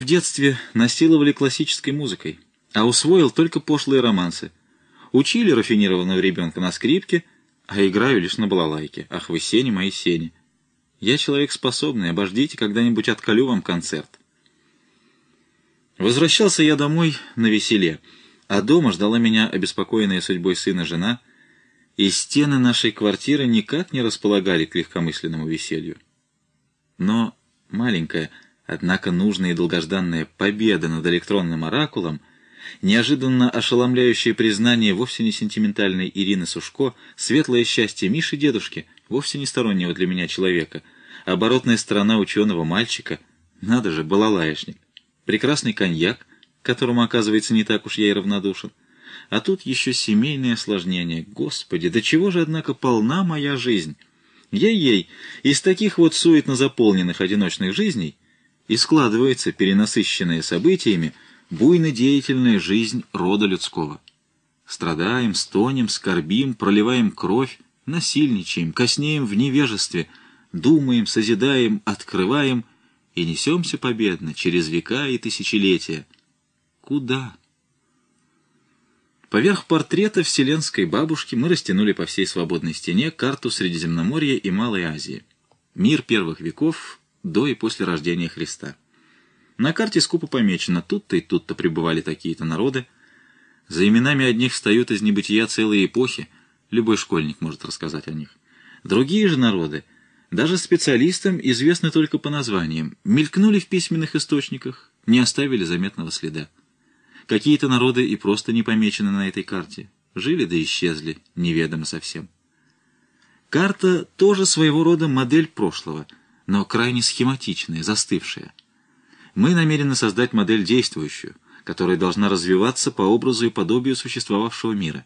детстве насиловали классической музыкой, а усвоил только пошлые романсы. Учили рафинированного ребенка на скрипке, а играю лишь на балалайке. Ах вы, сени мои сени! Я человек способный, обождите, когда-нибудь отколю вам концерт. Возвращался я домой на веселе, а дома ждала меня обеспокоенная судьбой сына жена, и стены нашей квартиры никак не располагали к легкомысленному веселью. Но маленькая, однако нужная и долгожданная победа над электронным оракулом, неожиданно ошеломляющее признание вовсе не сентиментальной Ирины Сушко, светлое счастье Миши-дедушки, вовсе не стороннего для меня человека, оборотная сторона ученого мальчика, надо же, балалаешник, прекрасный коньяк, которому, оказывается, не так уж я и равнодушен, а тут еще семейные осложнения. Господи, до чего же, однако, полна моя жизнь? Ей-ей, из таких вот суетно заполненных одиночных жизней и складывается перенасыщенная событиями буйно-деятельная жизнь рода людского. Страдаем, стонем, скорбим, проливаем кровь, насильничаем, коснеем в невежестве, думаем, созидаем, открываем и несемся победно через века и тысячелетия. Куда? Поверх портрета вселенской бабушки мы растянули по всей свободной стене карту Средиземноморья и Малой Азии. Мир первых веков до и после рождения Христа. На карте скупо помечено, тут-то и тут-то пребывали такие-то народы. За именами одних встают из небытия целые эпохи, любой школьник может рассказать о них. Другие же народы, даже специалистам, известны только по названиям, мелькнули в письменных источниках, не оставили заметного следа. Какие-то народы и просто не помечены на этой карте. Жили да исчезли, неведомо совсем. Карта тоже своего рода модель прошлого, но крайне схематичная, застывшая. Мы намерены создать модель действующую, которая должна развиваться по образу и подобию существовавшего мира.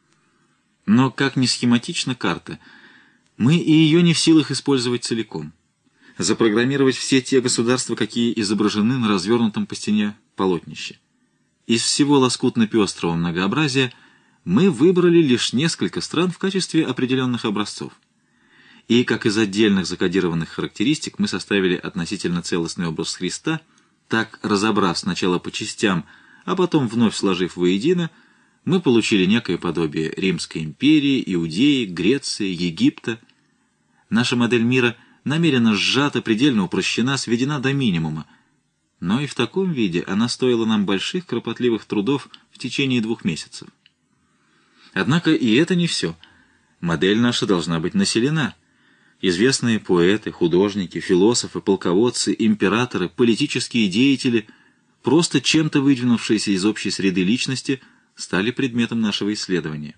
Но как ни схематична карта, мы и ее не в силах использовать целиком. Запрограммировать все те государства, какие изображены на развернутом по стене полотнище. Из всего лоскутно-пестрого многообразия мы выбрали лишь несколько стран в качестве определенных образцов. И как из отдельных закодированных характеристик мы составили относительно целостный образ Христа, так, разобрав сначала по частям, а потом вновь сложив воедино, мы получили некое подобие Римской империи, Иудеи, Греции, Египта. Наша модель мира намеренно сжата, предельно упрощена, сведена до минимума, но и в таком виде она стоила нам больших кропотливых трудов в течение 2 месяцев. Однако и это не все. Модель наша должна быть населена. Известные поэты, художники, философы, полководцы, императоры, политические деятели, просто чем-то выдвинувшиеся из общей среды личности, стали предметом нашего исследования.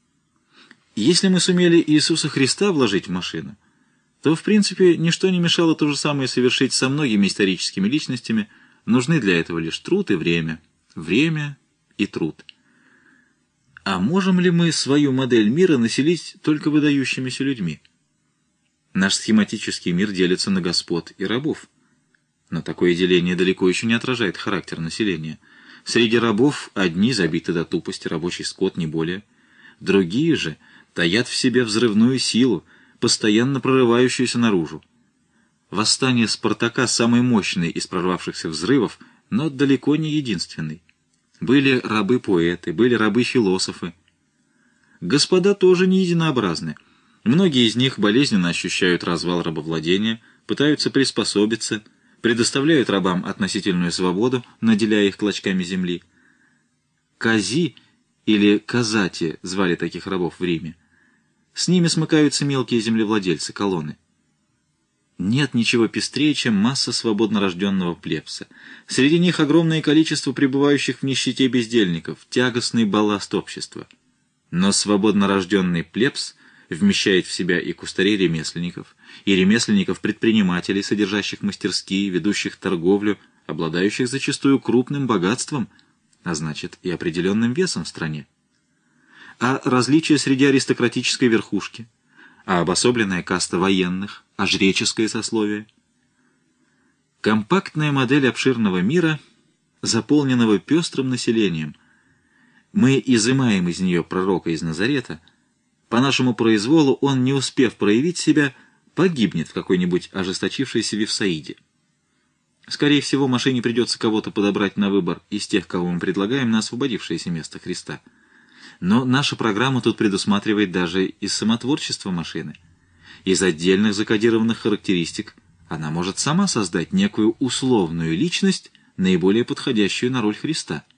Если мы сумели Иисуса Христа вложить в машину, то, в принципе, ничто не мешало то же самое совершить со многими историческими личностями, нужны для этого лишь труд и время. Время и труд. А можем ли мы свою модель мира населить только выдающимися людьми? Наш схематический мир делится на господ и рабов. Но такое деление далеко еще не отражает характер населения. Среди рабов одни забиты до тупости, рабочий скот, не более. Другие же таят в себе взрывную силу, постоянно прорывающуюся наружу. Восстание Спартака самый мощный из прорвавшихся взрывов, но далеко не единственный. Были рабы-поэты, были рабы-философы. Господа тоже не единообразны. Многие из них болезненно ощущают развал рабовладения, пытаются приспособиться, предоставляют рабам относительную свободу, наделяя их клочками земли. Кази или казати звали таких рабов в Риме. С ними смыкаются мелкие землевладельцы, колонны. Нет ничего пестрее, чем масса свободно рожденного плебса. Среди них огромное количество пребывающих в нищете бездельников, тягостный балласт общества. Но свободно рожденный плебс вмещает в себя и кустарей-ремесленников, и ремесленников-предпринимателей, содержащих мастерские, ведущих торговлю, обладающих зачастую крупным богатством, а значит и определенным весом в стране. А различия среди аристократической верхушки, а обособленная каста военных, а жреческое сословие. Компактная модель обширного мира, заполненного пестрым населением. Мы изымаем из нее пророка из Назарета. По нашему произволу он, не успев проявить себя, погибнет в какой-нибудь ожесточившейся Вифсаиде. Скорее всего, машине придется кого-то подобрать на выбор из тех, кого мы предлагаем на освободившееся место Христа. Но наша программа тут предусматривает даже из самотворчества машины. Из отдельных закодированных характеристик она может сама создать некую условную личность, наиболее подходящую на роль Христа.